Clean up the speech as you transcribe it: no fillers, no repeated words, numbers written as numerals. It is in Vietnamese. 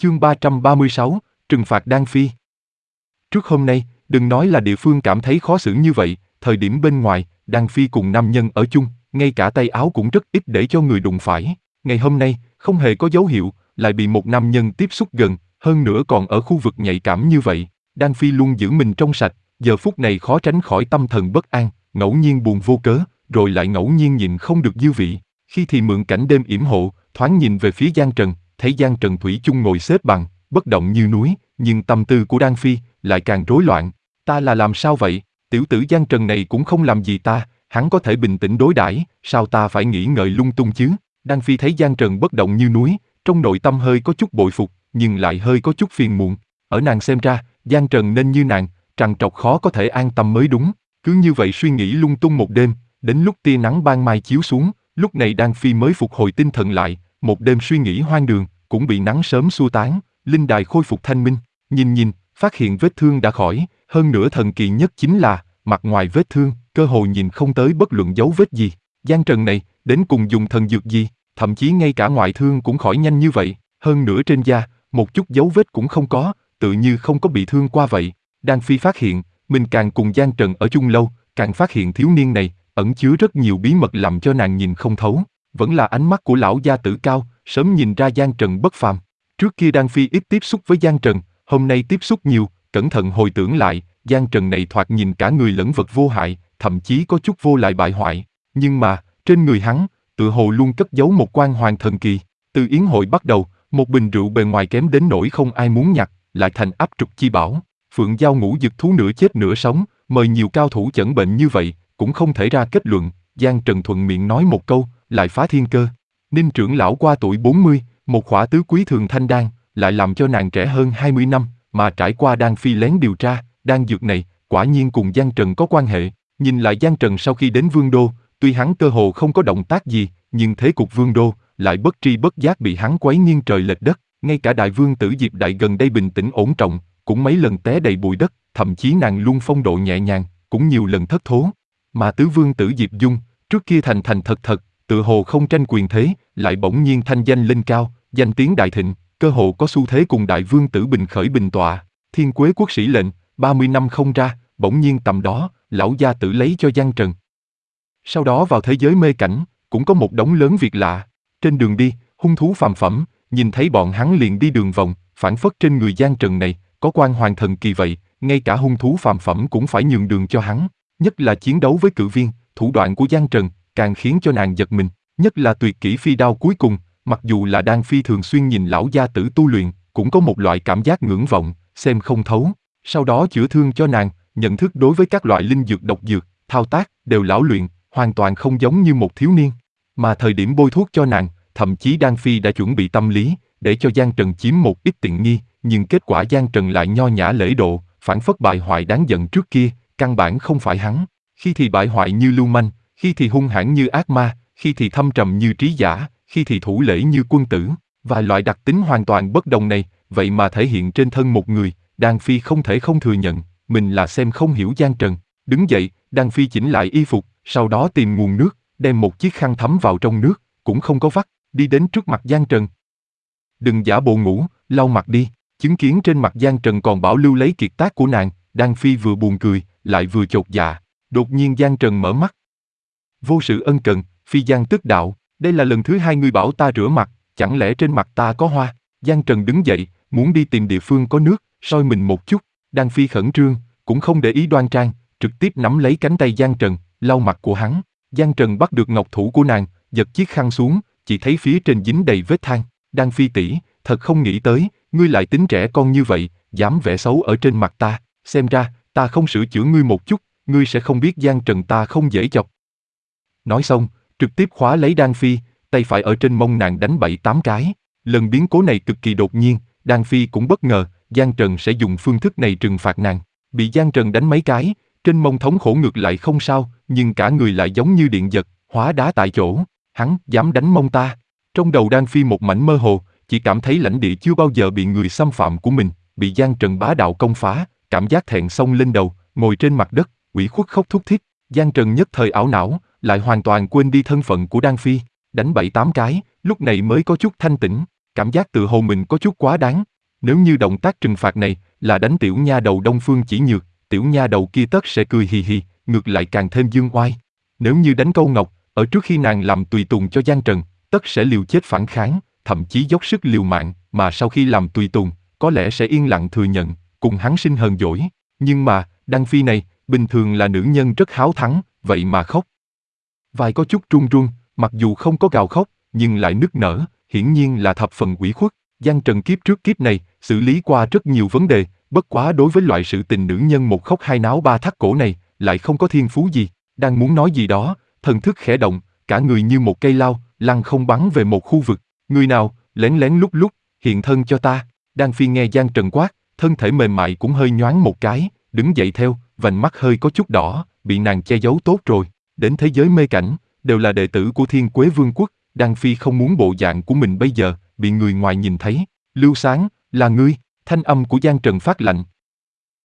Chương 336, trừng phạt Đan Phi. Trước hôm nay, đừng nói là địa phương cảm thấy khó xử như vậy, thời điểm bên ngoài, Đan Phi cùng nam nhân ở chung, ngay cả tay áo cũng rất ít để cho người đụng phải. Ngày hôm nay, không hề có dấu hiệu, lại bị một nam nhân tiếp xúc gần, hơn nữa còn ở khu vực nhạy cảm như vậy. Đan Phi luôn giữ mình trong sạch, giờ phút này khó tránh khỏi tâm thần bất an, ngẫu nhiên buồn vô cớ, rồi lại ngẫu nhiên nhịn không được dư vị. Khi thì mượn cảnh đêm yểm hộ, thoáng nhìn về phía Giang Trần, thấy Giang Trần thủy chung ngồi xếp bằng, bất động như núi, nhưng tâm tư của Đan Phi lại càng rối loạn. Ta là làm sao vậy? Tiểu tử Giang Trần này cũng không làm gì ta, hắn có thể bình tĩnh đối đãi, sao ta phải nghĩ ngợi lung tung chứ? Đan Phi thấy Giang Trần bất động như núi, trong nội tâm hơi có chút bội phục, nhưng lại hơi có chút phiền muộn. Ở nàng xem ra, Giang Trần nên như nàng, trằn trọc khó có thể an tâm mới đúng. Cứ như vậy suy nghĩ lung tung một đêm, đến lúc tia nắng ban mai chiếu xuống, lúc này Đan Phi mới phục hồi tinh thần lại, một đêm suy nghĩ hoang đường, cũng bị nắng sớm xua tán, linh đài khôi phục thanh minh. Nhìn, phát hiện vết thương đã khỏi, hơn nữa thần kỳ nhất chính là, mặt ngoài vết thương, cơ hồ nhìn không tới bất luận dấu vết gì. Giang Trần này, đến cùng dùng thần dược gì, thậm chí ngay cả ngoại thương cũng khỏi nhanh như vậy, hơn nữa trên da, một chút dấu vết cũng không có, tự như không có bị thương qua vậy. Đan Phi phát hiện, mình càng cùng Giang Trần ở chung lâu, càng phát hiện thiếu niên này, ẩn chứa rất nhiều bí mật làm cho nàng nhìn không thấu. Vẫn là ánh mắt của lão gia tử cao, sớm nhìn ra Giang Trần bất phàm. Trước kia Đan Phi ít tiếp xúc với Giang Trần, hôm nay tiếp xúc nhiều, cẩn thận hồi tưởng lại, Giang Trần này thoạt nhìn cả người lẫn vật vô hại, thậm chí có chút vô lại bại hoại. Nhưng mà, trên người hắn, tựa hồ luôn cất giấu một quan hoàng thần kỳ. Từ yến hội bắt đầu, một bình rượu bề ngoài kém đến nỗi không ai muốn nhặt, lại thành áp trục chi bảo. Phượng Giao ngũ dực thú nửa chết nửa sống, mời nhiều cao thủ chẩn bệnh như vậy, cũng không thể ra kết luận. Giang Trần thuận miệng nói một câu, lại phá thiên cơ. Ninh trưởng lão qua tuổi 40, một khỏa tứ quý thường thanh đan, lại làm cho nàng trẻ hơn 20 năm, mà trải qua Đan Phi lén điều tra, đan dược này, quả nhiên cùng Giang Trần có quan hệ. Nhìn lại Giang Trần sau khi đến Vương Đô, tuy hắn cơ hồ không có động tác gì, nhưng thế cục Vương Đô lại bất tri bất giác bị hắn quấy nghiêng trời lệch đất. Ngay cả đại vương tử Diệp Đại gần đây bình tĩnh ổn trọng, cũng mấy lần té đầy bụi đất, thậm chí nàng luôn phong độ nhẹ nhàng, cũng nhiều lần thất thố. Mà tứ vương tử Diệp Dung, trước kia thành thật, tựa hồ không tranh quyền thế, lại bỗng nhiên thanh danh lên cao, danh tiếng đại thịnh, cơ hồ có xu thế cùng đại vương tử bình khởi bình tọa. Thiên Quế quốc sĩ lệnh, 30 năm không ra, bỗng nhiên tầm đó, lão gia tử lấy cho Giang Trần. Sau đó vào thế giới mê cảnh, cũng có một đống lớn việc lạ. Trên đường đi, hung thú phàm phẩm, nhìn thấy bọn hắn liền đi đường vòng, phản phất trên người Giang Trần này, có quan hoàng thần kỳ vậy, ngay cả hung thú phàm phẩm cũng phải nhường đường cho hắn. Nhất là chiến đấu với cự viên, thủ đoạn của Giang Trần, càng khiến cho nàng giật mình. Nhất là tuyệt kỹ phi đao cuối cùng, mặc dù là Đan Phi thường xuyên nhìn lão gia tử tu luyện, cũng có một loại cảm giác ngưỡng vọng, xem không thấu. Sau đó chữa thương cho nàng, nhận thức đối với các loại linh dược độc dược, thao tác, đều lão luyện, hoàn toàn không giống như một thiếu niên. Mà thời điểm bôi thuốc cho nàng, thậm chí Đan Phi đã chuẩn bị tâm lý, để cho Giang Trần chiếm một ít tiện nghi, nhưng kết quả Giang Trần lại nho nhã lễ độ, phản phất bại hoại đáng giận trước kia, căn bản không phải hắn. Khi thì bại hoại như lưu manh, khi thì hung hãn như ác ma, khi thì thâm trầm như trí giả, khi thì thủ lễ như quân tử. Và loại đặc tính hoàn toàn bất đồng này, vậy mà thể hiện trên thân một người, Đan Phi không thể không thừa nhận, mình là xem không hiểu Giang Trần. Đứng dậy, Đan Phi chỉnh lại y phục, sau đó tìm nguồn nước, đem một chiếc khăn thấm vào trong nước, cũng không có vắt, đi đến trước mặt Giang Trần. Đừng giả bộ ngủ, lau mặt đi. Chứng kiến trên mặt Giang Trần còn bảo lưu lấy kiệt tác của nàng, Đan Phi vừa buồn cười, lại vừa chột dạ. Đột nhiên Giang Trần mở mắt. Vô sự ân cần, Phi Giang tức đạo, đây là lần thứ hai ngươi bảo ta rửa mặt, chẳng lẽ trên mặt ta có hoa? Giang Trần đứng dậy, muốn đi tìm địa phương có nước, soi mình một chút. Đan Phi khẩn trương, cũng không để ý đoan trang, trực tiếp nắm lấy cánh tay Giang Trần, lau mặt của hắn. Giang Trần bắt được ngọc thủ của nàng, giật chiếc khăn xuống, chỉ thấy phía trên dính đầy vết than. Đan Phi tỷ, thật không nghĩ tới, ngươi lại tính trẻ con như vậy, dám vẽ xấu ở trên mặt ta, xem ra, ta không sửa chữa ngươi một chút, ngươi sẽ không biết Giang Trần ta không dễ chọc. Nói xong, trực tiếp khóa lấy Đan Phi, tay phải ở trên mông nàng đánh 7-8 cái. Lần biến cố này cực kỳ đột nhiên, Đan Phi cũng bất ngờ, Giang Trần sẽ dùng phương thức này trừng phạt nàng. Bị Giang Trần đánh mấy cái, trên mông thống khổ ngược lại không sao, nhưng cả người lại giống như điện giật, hóa đá tại chỗ. Hắn dám đánh mông ta. Trong đầu Đan Phi một mảnh mơ hồ, chỉ cảm thấy lãnh địa chưa bao giờ bị người xâm phạm của mình, bị Giang Trần bá đạo công phá, cảm giác thẹn xông lên đầu, ngồi trên mặt đất, ủy khuất khóc thút thít. Giang Trần nhất thời ảo não, lại hoàn toàn quên đi thân phận của Đan Phi, đánh 7-8 cái, lúc này mới có chút thanh tĩnh, cảm giác tự hồ mình có chút quá đáng, Nếu như động tác trừng phạt này là đánh tiểu nha đầu Đông Phương Chỉ Nhược, tiểu nha đầu kia tất sẽ cười hì hì, ngược lại càng thêm dương oai. Nếu như đánh Câu Ngọc, ở trước khi nàng làm tùy tùng cho Giang Trần, tất sẽ liều chết phản kháng, thậm chí dốc sức liều mạng, mà sau khi làm tùy tùng, có lẽ sẽ yên lặng thừa nhận, cùng hắn sinh hờn dỗi. Nhưng mà, Đăng Phi này, bình thường là nữ nhân rất háo thắng, vậy mà khóc. Vai có chút run run, mặc dù không có gào khóc, nhưng lại nức nở, hiển nhiên là thập phần ủy khuất. Giang Trần kiếp trước kiếp này, xử lý qua rất nhiều vấn đề, bất quá đối với loại sự tình nữ nhân một khóc hai náo ba thắt cổ này, lại không có thiên phú gì. Đang muốn nói gì đó, thần thức khẽ động, cả người như một cây lao, lăng không bắn về một khu vực. Người nào, lén lén lúc lúc, hiện thân cho ta. Đan Phi nghe Giang Trần quát, thân thể mềm mại cũng hơi nhoáng một cái, đứng dậy theo, vành mắt hơi có chút đỏ, bị nàng che giấu tốt rồi. Đến thế giới mê cảnh, đều là đệ tử của Thiên Quế Vương quốc, Đan Phi không muốn bộ dạng của mình bây giờ bị người ngoài nhìn thấy. Lưu Sáng, là ngươi? Thanh âm của Giang Trần phát lạnh,